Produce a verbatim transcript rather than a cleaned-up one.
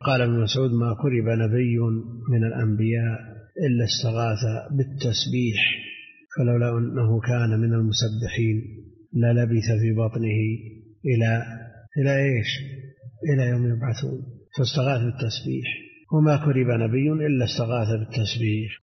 قال ابن مسعود ما كرب نبي من الأنبياء إلا استغاث بالتسبيح فلولا أنه كان من المسبحين للبث في بطنه إلى إلى إيش إلى يوم يبعثون، فاستغاث بالتسبيح. وما كرب نبي إلا استغاث بالتسبيح.